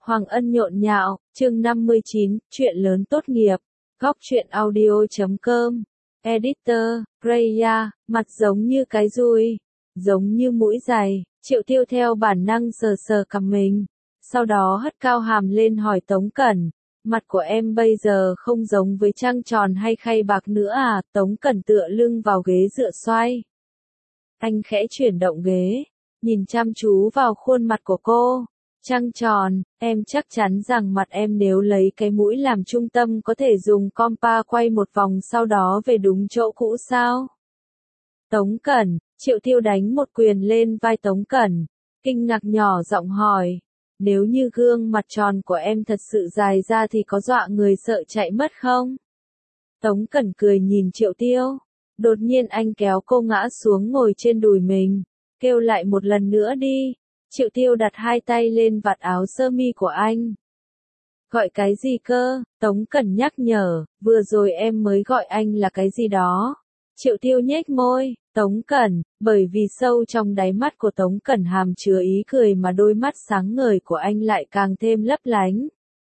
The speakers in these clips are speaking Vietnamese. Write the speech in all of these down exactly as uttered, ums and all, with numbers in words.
Hoàng Ân nhộn nhạo, chương năm mươi chín, chuyện lớn tốt nghiệp. Góc truyện audio chấm com. Editor, Raya, mặt giống như cái dùi, giống như mũi giày. Triệu Tiêu theo bản năng sờ sờ cằm mình, sau đó hất cao hàm lên hỏi Tống Cẩn, mặt của em bây giờ không giống với trăng tròn hay khay bạc nữa à? Tống Cẩn tựa lưng vào ghế dựa xoay. Anh khẽ chuyển động ghế, nhìn chăm chú vào khuôn mặt của cô. Trăng tròn, em chắc chắn rằng mặt em nếu lấy cái mũi làm trung tâm có thể dùng compa quay một vòng sau đó về đúng chỗ cũ sao? Tống Cẩn, Triệu Tiêu đánh một quyền lên vai Tống Cẩn, kinh ngạc nhỏ giọng hỏi, nếu như gương mặt tròn của em thật sự dài ra thì có dọa người sợ chạy mất không? Tống Cẩn cười nhìn Triệu Tiêu, đột nhiên anh kéo cô ngã xuống ngồi trên đùi mình, kêu lại một lần nữa đi. Triệu Tiêu đặt hai tay lên vạt áo sơ mi của anh. Gọi cái gì cơ? Tống Cẩn nhắc nhở, vừa rồi em mới gọi anh là cái gì đó. Triệu Tiêu nhếch môi, Tống Cẩn, bởi vì sâu trong đáy mắt của Tống Cẩn hàm chứa ý cười mà đôi mắt sáng ngời của anh lại càng thêm lấp lánh.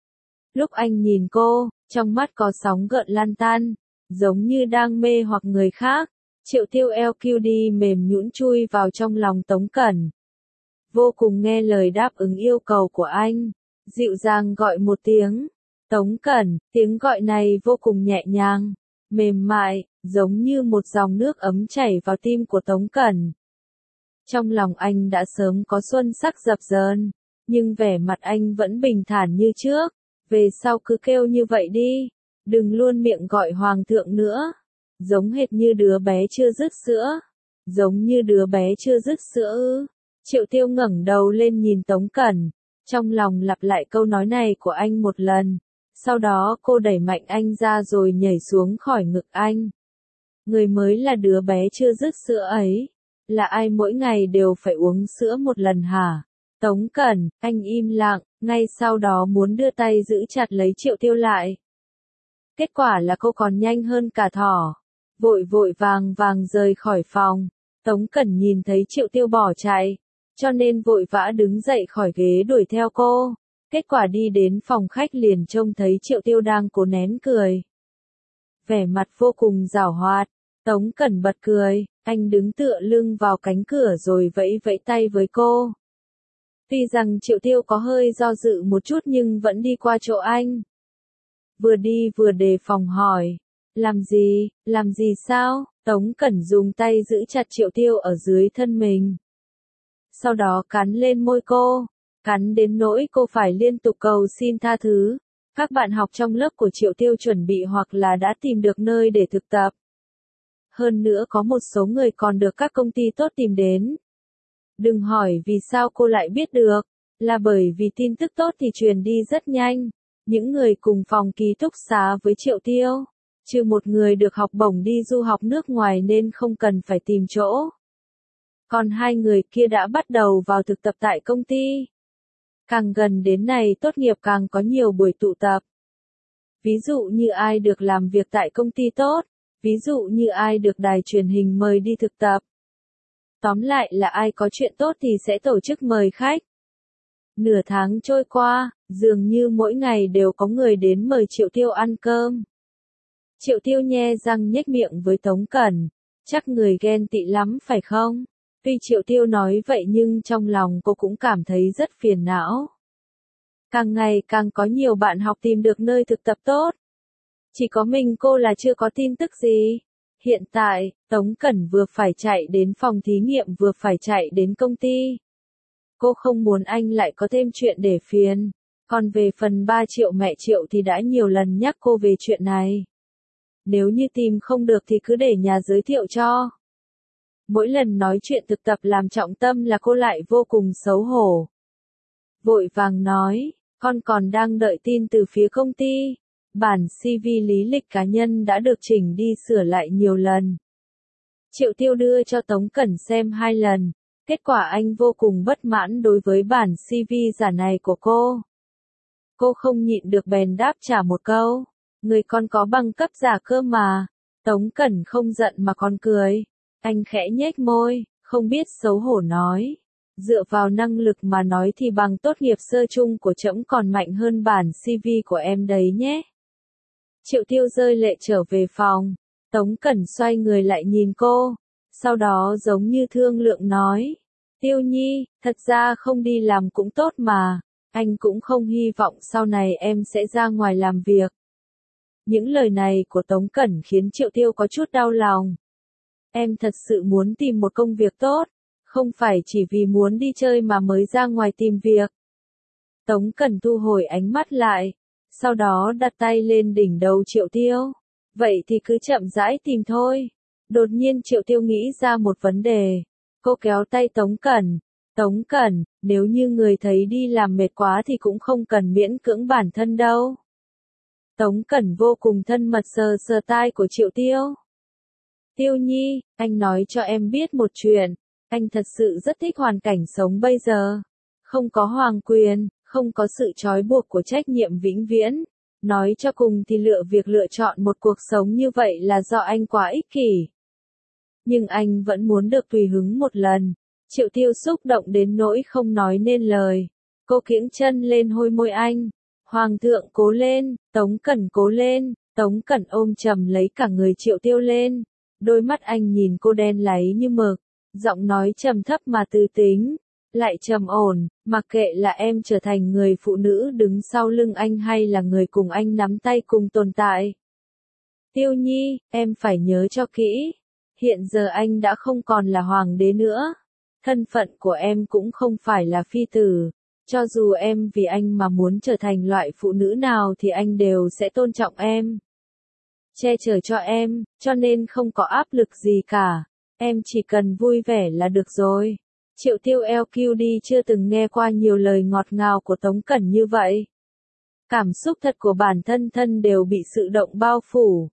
Lúc anh nhìn cô, trong mắt có sóng gợn lan tan, giống như đang mê hoặc người khác. Triệu Tiêu eo kiu đi mềm nhũn chui vào trong lòng Tống Cẩn. Vô cùng nghe lời đáp ứng yêu cầu của anh, dịu dàng gọi một tiếng, Tống Cẩn, tiếng gọi này vô cùng nhẹ nhàng, mềm mại, giống như một dòng nước ấm chảy vào tim của Tống Cẩn. Trong lòng anh đã sớm có xuân sắc dập dờn, nhưng vẻ mặt anh vẫn bình thản như trước, về sau cứ kêu như vậy đi, đừng luôn miệng gọi hoàng thượng nữa, giống hệt như đứa bé chưa dứt sữa, giống như đứa bé chưa dứt sữa ư. Triệu Tiêu ngẩng đầu lên nhìn Tống Cẩn, trong lòng lặp lại câu nói này của anh một lần, sau đó cô đẩy mạnh anh ra rồi nhảy xuống khỏi ngực anh. Người mới là đứa bé chưa dứt sữa ấy, là ai mỗi ngày đều phải uống sữa một lần hả? Tống Cẩn, anh im lặng, ngay sau đó muốn đưa tay giữ chặt lấy Triệu Tiêu lại. Kết quả là cô còn nhanh hơn cả thỏ, vội vội vàng vàng rời khỏi phòng. Tống Cẩn nhìn thấy Triệu Tiêu bỏ chạy, cho nên vội vã đứng dậy khỏi ghế đuổi theo cô. Kết quả đi đến phòng khách liền trông thấy Triệu Tiêu đang cố nén cười. Vẻ mặt vô cùng giảo hoạt, Tống Cẩn bật cười, anh đứng tựa lưng vào cánh cửa rồi vẫy vẫy tay với cô. Tuy rằng Triệu Tiêu có hơi do dự một chút nhưng vẫn đi qua chỗ anh. Vừa đi vừa đề phòng hỏi, làm gì, làm gì sao? Tống Cẩn dùng tay giữ chặt Triệu Tiêu ở dưới thân mình. Sau đó cắn lên môi cô, cắn đến nỗi cô phải liên tục cầu xin tha thứ. Các bạn học trong lớp của Triệu Tiêu chuẩn bị hoặc là đã tìm được nơi để thực tập. Hơn nữa có một số người còn được các công ty tốt tìm đến. Đừng hỏi vì sao cô lại biết được, là bởi vì tin tức tốt thì truyền đi rất nhanh. Những người cùng phòng ký túc xá với Triệu Tiêu, trừ một người được học bổng đi du học nước ngoài nên không cần phải tìm chỗ. Còn hai người kia đã bắt đầu vào thực tập tại công ty. Càng gần đến này tốt nghiệp càng có nhiều buổi tụ tập. Ví dụ như ai được làm việc tại công ty tốt, ví dụ như ai được đài truyền hình mời đi thực tập. Tóm lại là ai có chuyện tốt thì sẽ tổ chức mời khách. Nửa tháng trôi qua, dường như mỗi ngày đều có người đến mời Triệu Tiêu ăn cơm. Triệu Tiêu nhe răng nhếch miệng với Tống Cẩn, chắc người ghen tị lắm phải không? Tuy Triệu Tiêu nói vậy nhưng trong lòng cô cũng cảm thấy rất phiền não. Càng ngày càng có nhiều bạn học tìm được nơi thực tập tốt. Chỉ có mình cô là chưa có tin tức gì. Hiện tại, Tống Cẩn vừa phải chạy đến phòng thí nghiệm vừa phải chạy đến công ty. Cô không muốn anh lại có thêm chuyện để phiền. Còn về phần ba triệu mẹ Triệu thì đã nhiều lần nhắc cô về chuyện này. Nếu như tìm không được thì cứ để nhà giới thiệu cho. Mỗi lần nói chuyện thực tập làm trọng tâm là cô lại vô cùng xấu hổ. Vội vàng nói, con còn đang đợi tin từ phía công ty. Bản xê vê lý lịch cá nhân đã được chỉnh đi sửa lại nhiều lần. Triệu Tiêu đưa cho Tống Cẩn xem hai lần. Kết quả anh vô cùng bất mãn đối với bản xê vê giả này của cô. Cô không nhịn được bèn đáp trả một câu. Người con có bằng cấp giả cơ mà. Tống Cẩn không giận mà còn cười. Anh khẽ nhếch môi, không biết xấu hổ nói. Dựa vào năng lực mà nói thì bằng tốt nghiệp sơ chung của trẫm còn mạnh hơn bản xê vê của em đấy nhé. Triệu Tiêu rơi lệ trở về phòng. Tống Cẩn xoay người lại nhìn cô. Sau đó giống như thương lượng nói. Tiêu Nhi, thật ra không đi làm cũng tốt mà. Anh cũng không hy vọng sau này em sẽ ra ngoài làm việc. Những lời này của Tống Cẩn khiến Triệu Tiêu có chút đau lòng. Em thật sự muốn tìm một công việc tốt, không phải chỉ vì muốn đi chơi mà mới ra ngoài tìm việc. Tống Cẩn thu hồi ánh mắt lại, sau đó đặt tay lên đỉnh đầu Triệu Tiêu. Vậy thì cứ chậm rãi tìm thôi. Đột nhiên Triệu Tiêu nghĩ ra một vấn đề. Cô kéo tay Tống Cẩn. Tống Cẩn, nếu như người thấy đi làm mệt quá thì cũng không cần miễn cưỡng bản thân đâu. Tống Cẩn vô cùng thân mật sờ sờ tai của Triệu Tiêu. Tiêu Nhi, anh nói cho em biết một chuyện. Anh thật sự rất thích hoàn cảnh sống bây giờ. Không có hoàng quyền, không có sự trói buộc của trách nhiệm vĩnh viễn. Nói cho cùng thì lựa việc lựa chọn một cuộc sống như vậy là do anh quá ích kỷ. Nhưng anh vẫn muốn được tùy hứng một lần. Triệu Tiêu xúc động đến nỗi không nói nên lời. Cô kiễng chân lên hôi môi anh. Hoàng thượng cố lên, Tống Cẩn cố lên. Tống Cẩn ôm chầm lấy cả người Triệu Tiêu lên. Đôi mắt anh nhìn cô đen láy như mực. Giọng nói trầm thấp mà tư tính. Lại trầm ổn, mặc kệ là em trở thành người phụ nữ đứng sau lưng anh hay là người cùng anh nắm tay cùng tồn tại. Tiêu Nhi, em phải nhớ cho kỹ. Hiện giờ anh đã không còn là hoàng đế nữa. Thân phận của em cũng không phải là phi tử. Cho dù em vì anh mà muốn trở thành loại phụ nữ nào thì anh đều sẽ tôn trọng em. Che chở cho em, cho nên không có áp lực gì cả. Em chỉ cần vui vẻ là được rồi. Triệu Tiêu lờ quy đê chưa từng nghe qua nhiều lời ngọt ngào của Tống Cẩn như vậy. Cảm xúc thật của bản thân thân đều bị sự động bao phủ.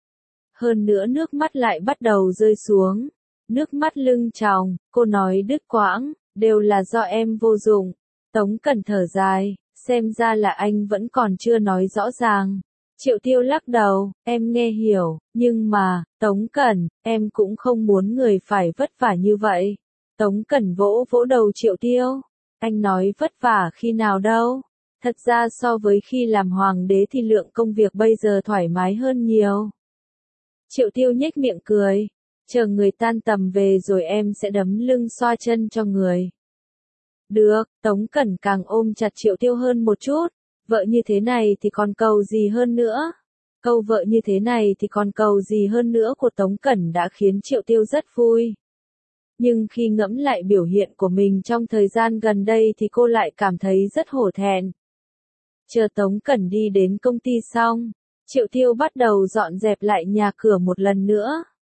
Hơn nữa nước mắt lại bắt đầu rơi xuống. Nước mắt lưng tròng, cô nói đứt quãng, đều là do em vô dụng. Tống Cẩn thở dài, xem ra là anh vẫn còn chưa nói rõ ràng. Triệu Tiêu lắc đầu, em nghe hiểu, nhưng mà, Tống Cẩn, em cũng không muốn người phải vất vả như vậy. Tống Cẩn vỗ vỗ đầu Triệu Tiêu. Anh nói vất vả khi nào đâu. Thật ra so với khi làm hoàng đế thì lượng công việc bây giờ thoải mái hơn nhiều. Triệu Tiêu nhếch miệng cười. Chờ người tan tầm về rồi em sẽ đấm lưng xoa chân cho người. Được, Tống Cẩn càng ôm chặt Triệu Tiêu hơn một chút. Vợ như thế này thì còn cầu gì hơn nữa. Câu vợ như thế này thì còn cầu gì hơn nữa của Tống Cẩn đã khiến Triệu Tiêu rất vui. Nhưng khi ngẫm lại biểu hiện của mình trong thời gian gần đây thì cô lại cảm thấy rất hổ thẹn. Chờ Tống Cẩn đi đến công ty xong, Triệu Tiêu bắt đầu dọn dẹp lại nhà cửa một lần nữa.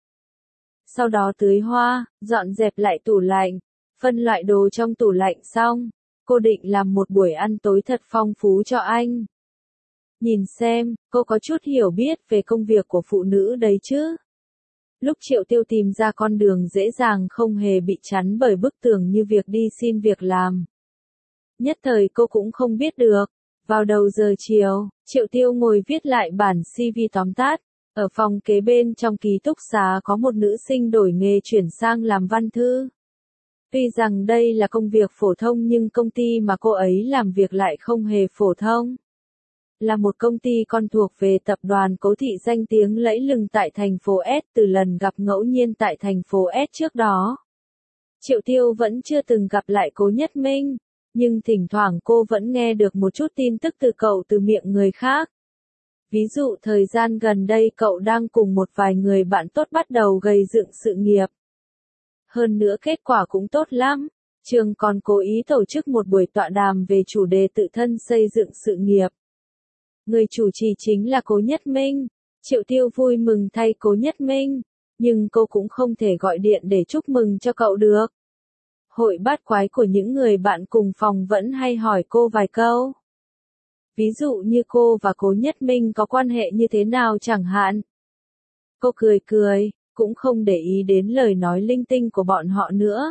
Sau đó tưới hoa, dọn dẹp lại tủ lạnh, phân loại đồ trong tủ lạnh xong, cô định làm một buổi ăn tối thật phong phú cho anh. Nhìn xem, cô có chút hiểu biết về công việc của phụ nữ đấy chứ. Lúc Triệu Tiêu tìm ra con đường dễ dàng không hề bị chắn bởi bức tường như việc đi xin việc làm. Nhất thời cô cũng không biết được. Vào đầu giờ chiều, Triệu Tiêu ngồi viết lại bản xê vê tóm tắt. Ở phòng kế bên trong ký túc xá có một nữ sinh đổi nghề chuyển sang làm văn thư. Tuy rằng đây là công việc phổ thông nhưng công ty mà cô ấy làm việc lại không hề phổ thông. Là một công ty con thuộc về tập đoàn Cố Thị danh tiếng lẫy lừng tại thành phố S. Từ lần gặp ngẫu nhiên tại thành phố S trước đó, Triệu Tiêu vẫn chưa từng gặp lại Cố Nhất Minh, nhưng thỉnh thoảng cô vẫn nghe được một chút tin tức từ cậu từ miệng người khác. Ví dụ thời gian gần đây cậu đang cùng một vài người bạn tốt bắt đầu gây dựng sự nghiệp. Hơn nữa kết quả cũng tốt lắm. Trường còn cố ý tổ chức một buổi tọa đàm về chủ đề tự thân xây dựng sự nghiệp. Người chủ trì chính là Cố Nhất Minh. Triệu Tiêu vui mừng thay Cố Nhất Minh, nhưng cô cũng không thể gọi điện để chúc mừng cho cậu được. Hội bát quái của những người bạn cùng phòng vẫn hay hỏi cô vài câu. Ví dụ như cô và Cố Nhất Minh có quan hệ như thế nào chẳng hạn. Cô cười cười, cũng không để ý đến lời nói linh tinh của bọn họ nữa.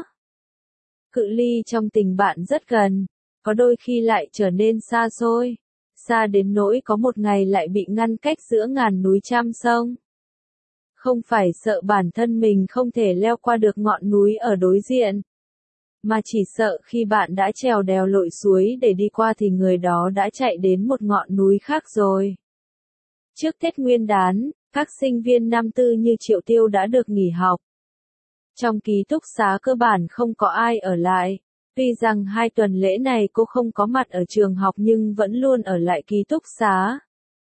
Cự ly trong tình bạn rất gần, có đôi khi lại trở nên xa xôi. Xa đến nỗi có một ngày lại bị ngăn cách giữa ngàn núi trăm sông. Không phải sợ bản thân mình không thể leo qua được ngọn núi ở đối diện, mà chỉ sợ khi bạn đã trèo đèo lội suối để đi qua thì người đó đã chạy đến một ngọn núi khác rồi. Trước Tết Nguyên đán, các sinh viên năm tư như Triệu Tiêu đã được nghỉ học. Trong ký túc xá cơ bản không có ai ở lại. Tuy rằng hai tuần lễ này cô không có mặt ở trường học nhưng vẫn luôn ở lại ký túc xá.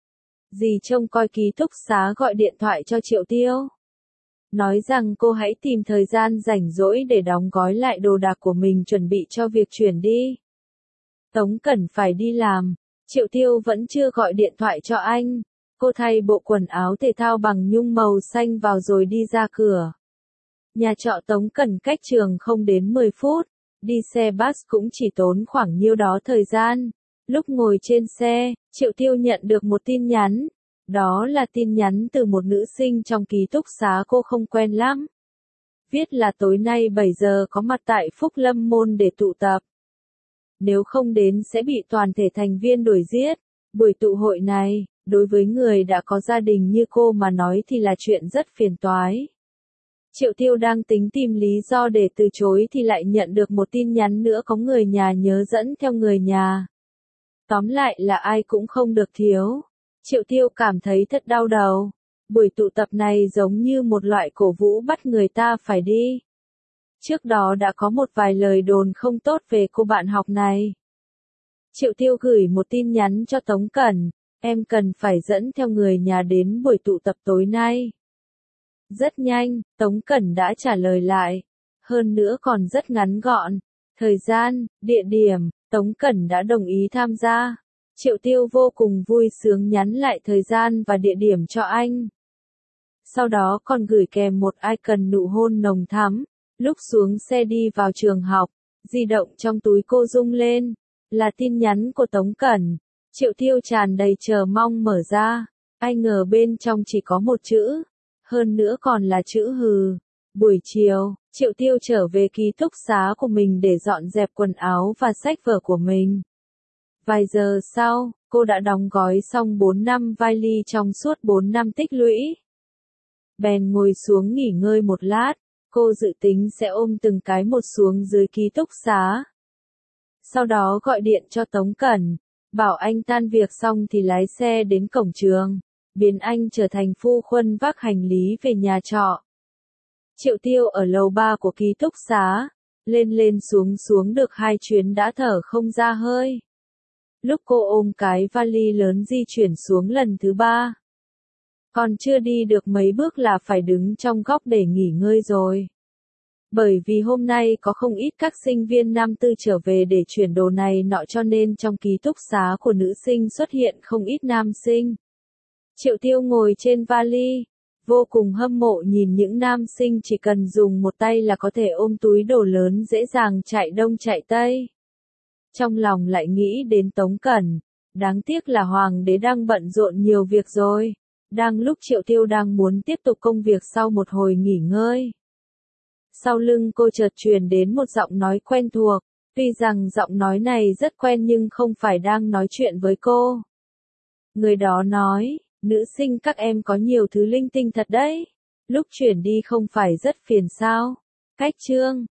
Dì trông coi ký túc xá gọi điện thoại cho Triệu Tiêu. Nói rằng cô hãy tìm thời gian rảnh rỗi để đóng gói lại đồ đạc của mình chuẩn bị cho việc chuyển đi. Tống Cẩn phải đi làm, Triệu Tiêu vẫn chưa gọi điện thoại cho anh. Cô thay bộ quần áo thể thao bằng nhung màu xanh vào rồi đi ra cửa. Nhà trọ Tống Cẩn cách trường không đến mười phút, đi xe bus cũng chỉ tốn khoảng nhiêu đó thời gian. Lúc ngồi trên xe, Triệu Tiêu nhận được một tin nhắn. Đó là tin nhắn từ một nữ sinh trong ký túc xá cô không quen lắm. Viết là tối nay bảy giờ có mặt tại Phúc Lâm Môn để tụ tập. Nếu không đến sẽ bị toàn thể thành viên đuổi giết. Buổi tụ hội này, đối với người đã có gia đình như cô mà nói thì là chuyện rất phiền toái. Triệu Tiêu đang tính tìm lý do để từ chối thì lại nhận được một tin nhắn nữa có người nhà nhớ dẫn theo người nhà. Tóm lại là ai cũng không được thiếu. Triệu Tiêu cảm thấy thật đau đầu. Buổi tụ tập này giống như một loại cổ vũ bắt người ta phải đi. Trước đó đã có một vài lời đồn không tốt về cô bạn học này. Triệu Tiêu gửi một tin nhắn cho Tống Cẩn, em cần phải dẫn theo người nhà đến buổi tụ tập tối nay. Rất nhanh, Tống Cẩn đã trả lời lại. Hơn nữa còn rất ngắn gọn. Thời gian, địa điểm, Tống Cẩn đã đồng ý tham gia. Triệu Tiêu vô cùng vui sướng nhắn lại thời gian và địa điểm cho anh. Sau đó còn gửi kèm một icon nụ hôn nồng thắm. Lúc xuống xe đi vào trường học, di động trong túi cô rung lên. Là tin nhắn của Tống Cẩn. Triệu Tiêu tràn đầy chờ mong mở ra. Ai ngờ bên trong chỉ có một chữ. Hơn nữa còn là chữ hừ. Buổi chiều, Triệu Tiêu trở về ký túc xá của mình để dọn dẹp quần áo và sách vở của mình. Vài giờ sau, cô đã đóng gói xong bốn năm vali trong suốt bốn năm tích lũy. Bèn ngồi xuống nghỉ ngơi một lát, cô dự tính sẽ ôm từng cái một xuống dưới ký túc xá. Sau đó gọi điện cho Tống Cẩn, bảo anh tan việc xong thì lái xe đến cổng trường, biến anh trở thành phu khuân vác hành lý về nhà trọ. Triệu Tiêu ở lầu ba của ký túc xá, lên lên xuống xuống được hai chuyến đã thở không ra hơi. Lúc cô ôm cái vali lớn di chuyển xuống lần thứ ba. Còn chưa đi được mấy bước là phải đứng trong góc để nghỉ ngơi rồi. Bởi vì hôm nay có không ít các sinh viên năm tư trở về để chuyển đồ này nọ cho nên trong ký túc xá của nữ sinh xuất hiện không ít nam sinh. Triệu Tiêu ngồi trên vali, vô cùng hâm mộ nhìn những nam sinh chỉ cần dùng một tay là có thể ôm túi đồ lớn dễ dàng chạy đông chạy tây. Trong lòng lại nghĩ đến Tống Cẩn, đáng tiếc là Hoàng đế đang bận rộn nhiều việc rồi. Đang lúc Triệu Tiêu đang muốn tiếp tục công việc sau một hồi nghỉ ngơi. Sau lưng cô chợt truyền đến một giọng nói quen thuộc, tuy rằng giọng nói này rất quen nhưng không phải đang nói chuyện với cô. Người đó nói, nữ sinh các em có nhiều thứ linh tinh thật đấy. Lúc chuyển đi không phải rất phiền sao? Cách chương